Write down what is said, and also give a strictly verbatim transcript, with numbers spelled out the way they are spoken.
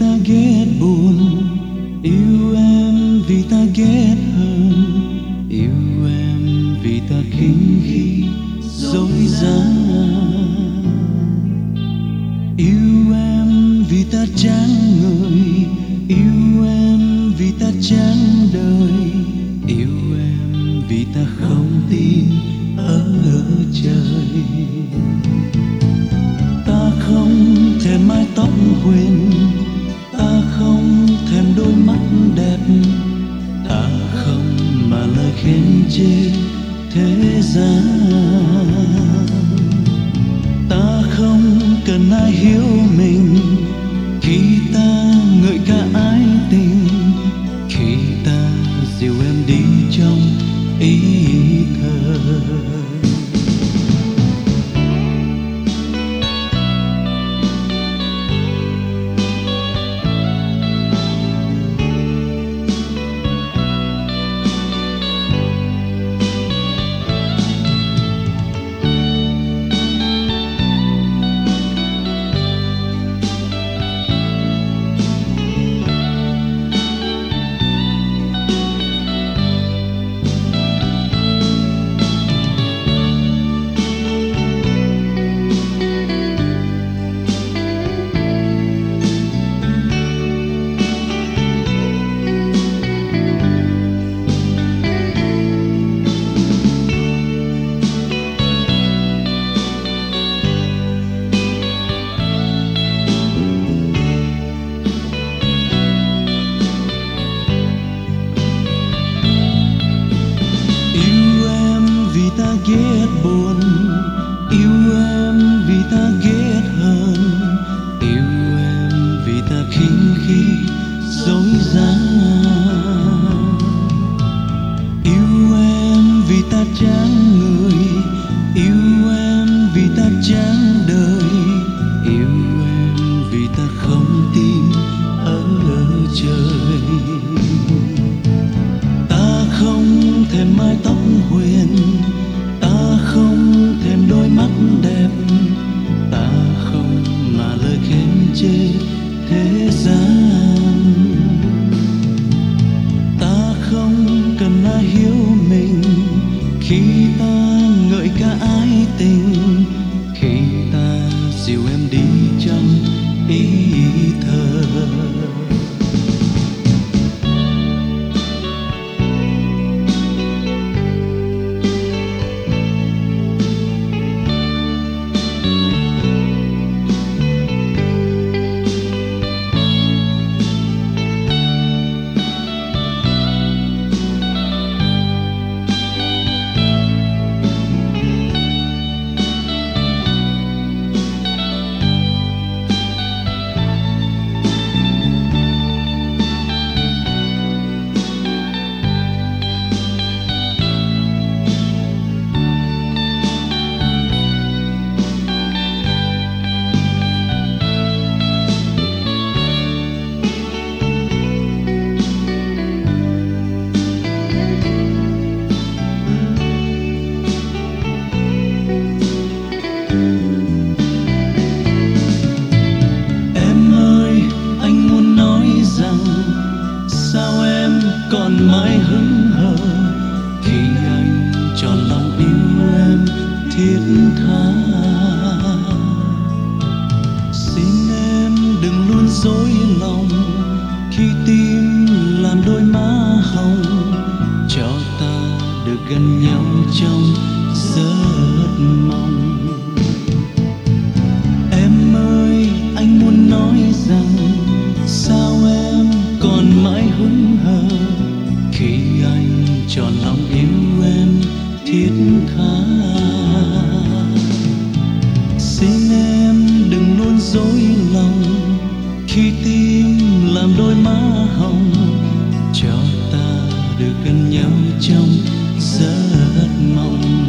ta ghét buồn, yêu em vì ta ghét hơn, yêu em vì ta khinh khi dối gian, yêu em vì ta chán người, yêu em vì ta chán đời, yêu em vì ta không tin ở trời. Ta không thèm mái tóc huyền, ta không thèm đôi mắt đẹp, ta không mà lời khen chê thế gian. Ta không cần ai hiểu mình khi ta ngợi ca ái tình, khi ta dìu em đi trong ý thơ. Ta ghét buồn, yêu em vì ta ghét hơn, yêu em vì ta khinh khi dối gian, yêu em vì ta chán người, yêu em vì ta chán đời, yêu em vì ta không tin ở trời. Ta không thèm mái tóc huyền, ta không thèm đôi mắt đẹp, ta không mà lời khen chê thế gian. Ta không cần ai hiểu mình khi ta ngợi ca ái tình, khi ta dìu em đi trong ý thơ. Còn mãi hững hờ khi anh tròn lòng yêu em thiết tha. Xin em đừng luôn dối lòng khi tim làm đôi má hồng, cho ta được gần nhau trong giấc mộng. Em ơi, anh muốn nói rằng sao em còn mãi hững hờ khi anh tròn lòng yêu em thiết tha. Xin em đừng luôn dối lòng khi tim làm đôi má hồng, cho ta được gần nhau trong giấc mộng.